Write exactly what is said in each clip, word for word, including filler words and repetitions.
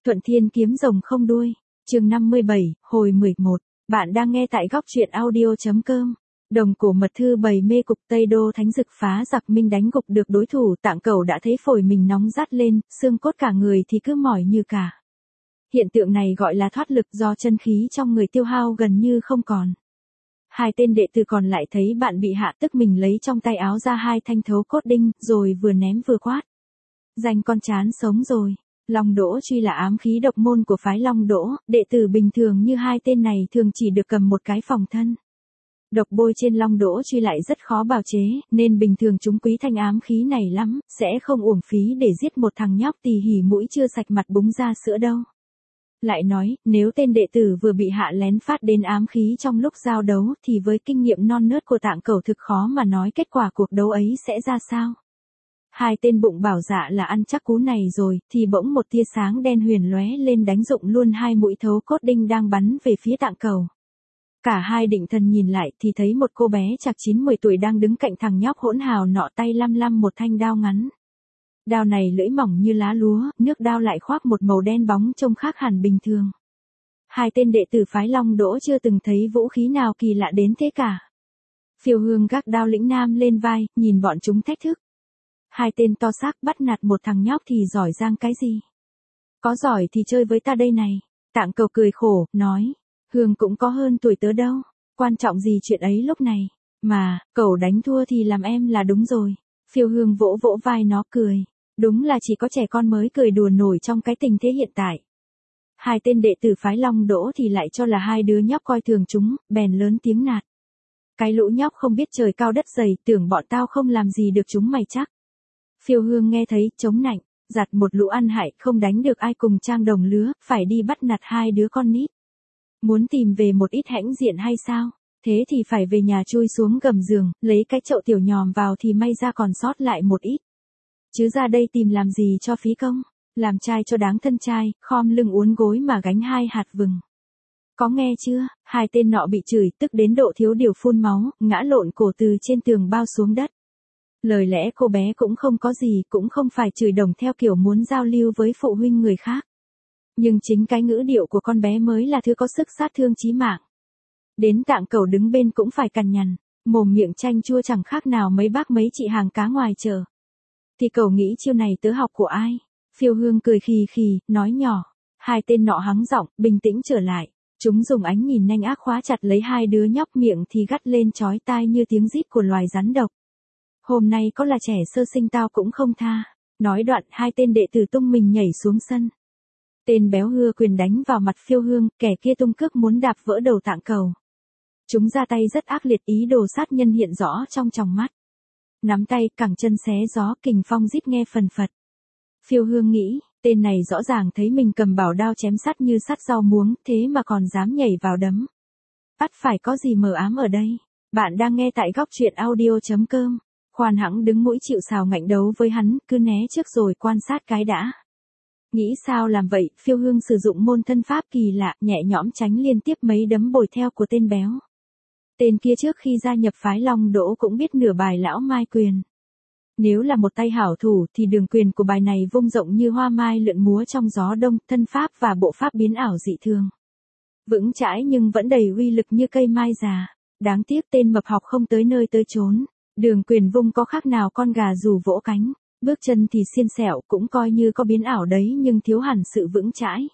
Thuận Thiên kiếm rồng không đuôi. Chương năm mươi bảy, hồi mười một. Bạn đang nghe tại góc truyện audio.com. Đồng cổ mật thư bày mê cục Tây Đô thánh dực phá giặc Minh đánh gục được đối thủ, Tạng Cẩu đã thấy phổi mình nóng rát lên, xương cốt cả người thì cứ mỏi như cả. Hiện tượng này gọi là thoát lực, do chân khí trong người tiêu hao gần như không còn. Hai tên đệ tử còn lại thấy bạn bị hạ tức mình lấy trong tay áo ra hai thanh thấu cốt đinh, rồi vừa ném vừa quát. Danh con chán sống rồi. Long Đỗ Truy là ám khí độc môn của phái Long Đỗ, đệ tử bình thường như hai tên này thường chỉ được cầm một cái phòng thân. Độc bôi trên Long Đỗ Truy lại rất khó bào chế, nên bình thường chúng quý thanh ám khí này lắm, sẽ không uổng phí để giết một thằng nhóc tì hỉ mũi chưa sạch mặt búng ra sữa đâu. Lại nói, nếu tên đệ tử vừa bị hạ lén phát đến ám khí trong lúc giao đấu thì với kinh nghiệm non nớt của Tạng Cẩu thực khó mà nói kết quả cuộc đấu ấy sẽ ra sao. Hai tên bụng bảo dạ là ăn chắc cú này rồi, thì bỗng một tia sáng đen huyền lóe lên đánh rụng luôn hai mũi thấu cốt đinh đang bắn về phía Tạng Cẩu. Cả hai định thần nhìn lại thì thấy một cô bé chạc chín mười tuổi đang đứng cạnh thằng nhóc hỗn hào nọ, tay lăm lăm một thanh đao ngắn. Đao này lưỡi mỏng như lá lúa, nước đao lại khoác một màu đen bóng trông khác hẳn bình thường. Hai tên đệ tử phái Long Đỗ chưa từng thấy vũ khí nào kỳ lạ đến thế cả. Phiêu Hương gác đao lĩnh nam lên vai, nhìn bọn chúng thách thức. Hai tên to xác bắt nạt một thằng nhóc thì giỏi giang cái gì? Có giỏi thì chơi với ta đây này. Tạng Cẩu cười khổ, nói. Hương cũng có hơn tuổi tớ đâu. Quan trọng gì chuyện ấy lúc này. Mà, cậu đánh thua thì làm em là đúng rồi. Phiêu Hương vỗ vỗ vai nó cười. Đúng là chỉ có trẻ con mới cười đùa nổi trong cái tình thế hiện tại. Hai tên đệ tử phái Long Đỗ thì lại cho là hai đứa nhóc coi thường chúng, bèn lớn tiếng nạt. Cái lũ nhóc không biết trời cao đất dày, tưởng bọn tao không làm gì được chúng mày chắc. Phiêu Hương nghe thấy, chống nạnh, giặt một lũ ăn hại không đánh được ai cùng trang đồng lứa, phải đi bắt nạt hai đứa con nít. Muốn tìm về một ít hãnh diện hay sao? Thế thì phải về nhà chui xuống gầm giường, lấy cái chậu tiểu nhòm vào thì may ra còn sót lại một ít. Chứ ra đây tìm làm gì cho phí công, làm trai cho đáng thân trai, khom lưng uốn gối mà gánh hai hạt vừng. Có nghe chưa? Hai tên nọ bị chửi tức đến độ thiếu điều phun máu, ngã lộn cổ từ trên tường bao xuống đất. Lời lẽ cô bé cũng không có gì, cũng không phải chửi đồng theo kiểu muốn giao lưu với phụ huynh người khác. Nhưng chính cái ngữ điệu của con bé mới là thứ có sức sát thương chí mạng. Đến Tạng Cẩu đứng bên cũng phải cằn nhằn, mồm miệng chanh chua chẳng khác nào mấy bác mấy chị hàng cá ngoài chợ. Thì cậu nghĩ chiêu này tớ học của ai? Phiêu Hương cười khì khì, nói nhỏ. Hai tên nọ hắng giọng, bình tĩnh trở lại. Chúng dùng ánh nhìn nhanh ác khóa chặt lấy hai đứa nhóc, miệng thì gắt lên chói tai như tiếng rít của loài rắn độc. Hôm nay có là trẻ sơ sinh tao cũng không tha. Nói đoạn hai tên đệ tử tung mình nhảy xuống sân. Tên béo hưa quyền đánh vào mặt Phiêu Hương, kẻ kia tung cước muốn đạp vỡ đầu Tạng Cẩu. Chúng ra tay rất ác liệt, ý đồ sát nhân hiện rõ trong tròng mắt. Nắm tay, cẳng chân xé gió, kình phong rít nghe phần phật. Phiêu Hương nghĩ, tên này rõ ràng thấy mình cầm bảo đao chém sắt như sắt rau muống, thế mà còn dám nhảy vào đấm. Ắt phải có gì mờ ám ở đây. Bạn đang nghe tại góc truyện audio.com. Khoan hẵng đứng mũi chịu sào ngạnh đấu với hắn, cứ né trước rồi quan sát cái đã. Nghĩ sao làm vậy, Phiêu Hương sử dụng môn thân pháp kỳ lạ, nhẹ nhõm tránh liên tiếp mấy đấm bồi theo của tên béo. Tên kia trước khi gia nhập phái Long Đỗ cũng biết nửa bài lão mai quyền. Nếu là một tay hảo thủ thì đường quyền của bài này vung rộng như hoa mai lượn múa trong gió đông, thân pháp và bộ pháp biến ảo dị thường. Vững chãi nhưng vẫn đầy uy lực như cây mai già. Đáng tiếc tên mập học không tới nơi tới chốn. Đường quyền vung có khác nào con gà dù vỗ cánh. Bước chân thì xiên xẻo, cũng coi như có biến ảo đấy nhưng thiếu hẳn sự vững chãi.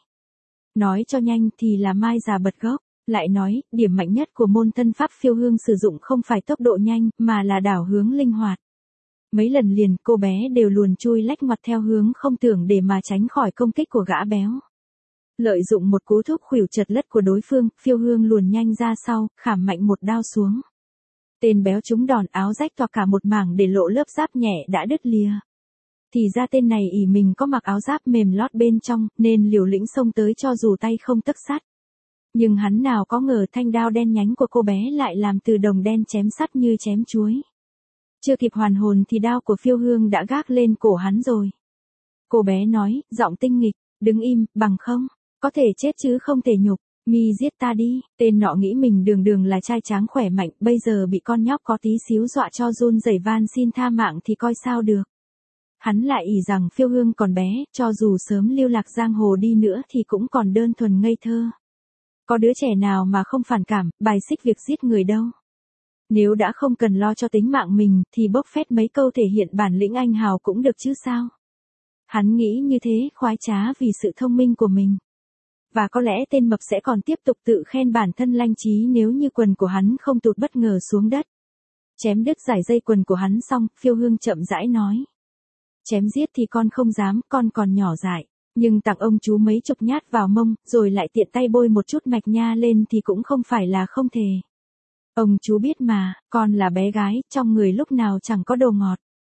Nói cho nhanh thì là mai già bật gốc. Lại nói, điểm mạnh nhất của môn thân pháp Phiêu Hương sử dụng không phải tốc độ nhanh, mà là đảo hướng linh hoạt. Mấy lần liền, cô bé đều luồn chui lách ngoặt theo hướng không tưởng để mà tránh khỏi công kích của gã béo. Lợi dụng một cú thúc khuỷu chật lất của đối phương, Phiêu Hương luồn nhanh ra sau, khảm mạnh một đao xuống. Tên béo trúng đòn, áo rách toạc cả một mảng để lộ lớp giáp nhẹ đã đứt lìa. Thì ra tên này ỷ mình có mặc áo giáp mềm lót bên trong, nên liều lĩnh xông tới cho dù tay không tấc sắt. Nhưng hắn nào có ngờ thanh đao đen nhánh của cô bé lại làm từ đồng đen chém sắt như chém chuối. Chưa kịp hoàn hồn thì đao của Phiêu Hương đã gác lên cổ hắn rồi. Cô bé nói, giọng tinh nghịch, đứng im, bằng không, có thể chết chứ không thể nhục, mi giết ta đi. Tên nọ nghĩ mình đường đường là trai tráng khỏe mạnh, bây giờ bị con nhóc có tí xíu dọa cho run rẩy van xin tha mạng thì coi sao được. Hắn lại ỷ rằng Phiêu Hương còn bé, cho dù sớm lưu lạc giang hồ đi nữa thì cũng còn đơn thuần ngây thơ. Có đứa trẻ nào mà không phản cảm, bài xích việc giết người đâu. Nếu đã không cần lo cho tính mạng mình, thì bốc phét mấy câu thể hiện bản lĩnh anh hào cũng được chứ sao. Hắn nghĩ như thế, khoái trá vì sự thông minh của mình. Và có lẽ tên mập sẽ còn tiếp tục tự khen bản thân lanh trí nếu như quần của hắn không tụt bất ngờ xuống đất. Chém đứt giải dây quần của hắn xong, Phiêu Hương chậm rãi nói. Chém giết thì con không dám, con còn nhỏ dại. Nhưng tặng ông chú mấy chục nhát vào mông, rồi lại tiện tay bôi một chút mạch nha lên thì cũng không phải là không thể. Ông chú biết mà, con là bé gái, trong người lúc nào chẳng có đồ ngọt.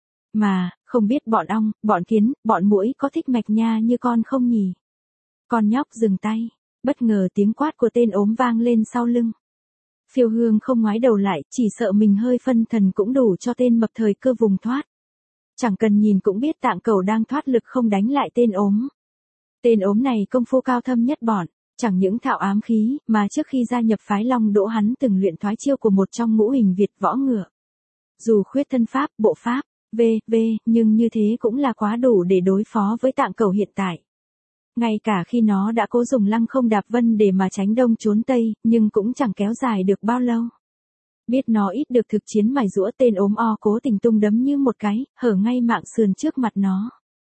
Mà, không biết bọn ong, bọn kiến, bọn muỗi có thích mạch nha như con không nhỉ? Con nhóc dừng tay, bất ngờ tiếng quát của tên ốm vang lên sau lưng. Phiêu Hương không ngoái đầu lại, chỉ sợ mình hơi phân thần cũng đủ cho tên mập thời cơ vùng thoát. Chẳng cần nhìn cũng biết Tạng Cẩu đang thoát lực không đánh lại tên ốm. Tên ốm này công phu cao thâm nhất bọn, chẳng những thạo ám khí, mà trước khi gia nhập phái Long Đỗ hắn từng luyện thoái chiêu của một trong ngũ hình Việt võ ngựa. Dù khuyết thân pháp, bộ pháp, v.v, nhưng như thế cũng là quá đủ để đối phó với Tạng Cẩu hiện tại. Ngay cả khi nó đã cố dùng lăng không đạp vân để mà tránh đông trốn tây, nhưng cũng chẳng kéo dài được bao lâu. Biết nó ít được thực chiến mài giũa, tên ốm o cố tình tung đấm như một cái, hở ngay mạng sườn trước mặt nó.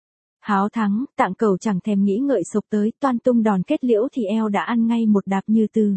Háo thắng, Tạng Cẩu chẳng thèm nghĩ ngợi sộc tới, toan tung đòn kết liễu thì eo đã ăn ngay một đạp như từ.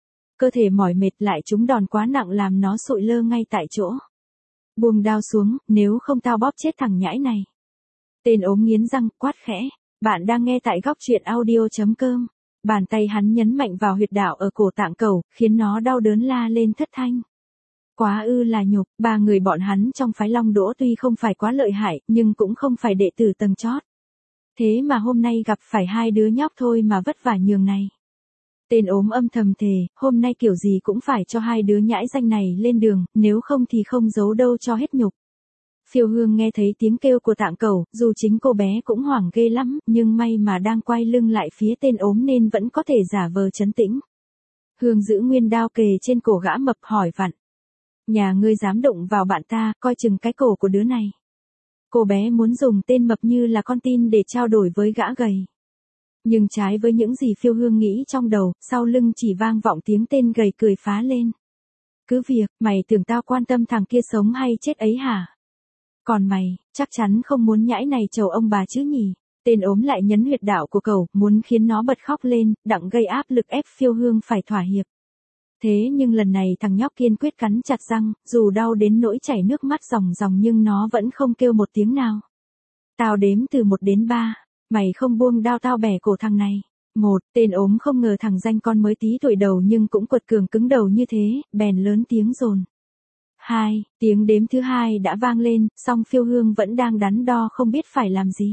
Cơ thể mỏi mệt lại trúng đòn quá nặng làm nó sụi lơ ngay tại chỗ. Buông đao xuống, nếu không tao bóp chết thằng nhãi này. Tên ốm nghiến răng, quát khẽ. Bạn đang nghe tại góc truyện audio chấm com. Bàn tay hắn nhấn mạnh vào huyệt đạo ở cổ Tạng Cẩu, khiến nó đau đớn la lên thất thanh. Quá ư là nhục, ba người bọn hắn trong phái Long Đỗ tuy không phải quá lợi hại, nhưng cũng không phải đệ tử tầng chót. Thế mà hôm nay gặp phải hai đứa nhóc thôi mà vất vả nhường này. Tên ốm âm thầm thề, hôm nay kiểu gì cũng phải cho hai đứa nhãi danh này lên đường, nếu không thì không giấu đâu cho hết nhục. Phiêu Hương nghe thấy tiếng kêu của Tạng Cẩu, dù chính cô bé cũng hoảng ghê lắm, nhưng may mà đang quay lưng lại phía tên ốm nên vẫn có thể giả vờ trấn tĩnh. Hương giữ nguyên đao kề trên cổ gã mập hỏi vặn. Nhà ngươi dám đụng vào bạn ta, coi chừng cái cổ của đứa này. Cô bé muốn dùng tên mập như là con tin để trao đổi với gã gầy. Nhưng trái với những gì Phiêu Hương nghĩ trong đầu, sau lưng chỉ vang vọng tiếng tên gầy cười phá lên. Cứ việc, mày tưởng tao quan tâm thằng kia sống hay chết ấy hả? Còn mày, chắc chắn không muốn nhãi này chầu ông bà chứ nhỉ? Tên ốm lại nhấn huyệt đạo của cậu, muốn khiến nó bật khóc lên, đặng gây áp lực ép Phiêu Hương phải thỏa hiệp. Thế nhưng lần này thằng nhóc kiên quyết cắn chặt răng, dù đau đến nỗi chảy nước mắt ròng ròng nhưng nó vẫn không kêu một tiếng nào. Tao đếm từ một đến ba, mày không buông đao tao bẻ cổ thằng này. Một, tên ốm không ngờ thằng danh con mới tí tuổi đầu nhưng cũng quật cường cứng đầu như thế, bèn lớn tiếng dồn. Hai, tiếng đếm thứ hai đã vang lên, song Phiêu Hương vẫn đang đắn đo không biết phải làm gì.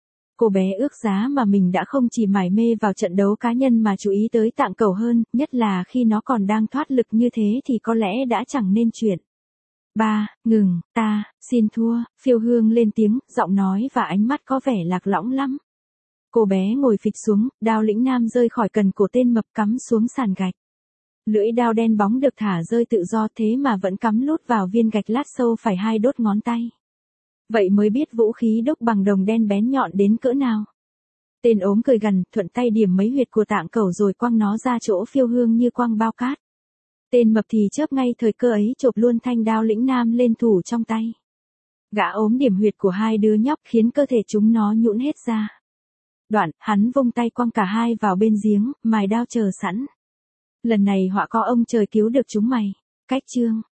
Cô bé ước giá mà mình đã không chỉ mải mê vào trận đấu cá nhân mà chú ý tới Tạng Cẩu hơn, nhất là khi nó còn đang thoát lực như thế thì có lẽ đã chẳng nên chuyện. Ba, ngừng, ta, xin thua, Phiêu Hương lên tiếng, giọng nói và ánh mắt có vẻ lạc lõng lắm. Cô bé ngồi phịch xuống, đao lĩnh nam rơi khỏi cần cổ tên mập cắm xuống sàn gạch. Lưỡi đao đen bóng được thả rơi tự do thế mà vẫn cắm lút vào viên gạch lát sâu phải hai đốt ngón tay. Vậy mới biết vũ khí đúc bằng đồng đen bén nhọn đến cỡ nào. Tên ốm cười gằn, thuận tay điểm mấy huyệt của Tạng Cẩu rồi quăng nó ra chỗ Phiêu Hương như quăng bao cát. Tên mập thì chớp ngay thời cơ ấy chộp luôn thanh đao lĩnh nam lên thủ trong tay. Gã ốm điểm huyệt của hai đứa nhóc khiến cơ thể chúng nó nhũn hết ra. Đoạn, hắn vung tay quăng cả hai vào bên giếng, mài đao chờ sẵn. Lần này họa có ông trời cứu được chúng mày. Cách chương.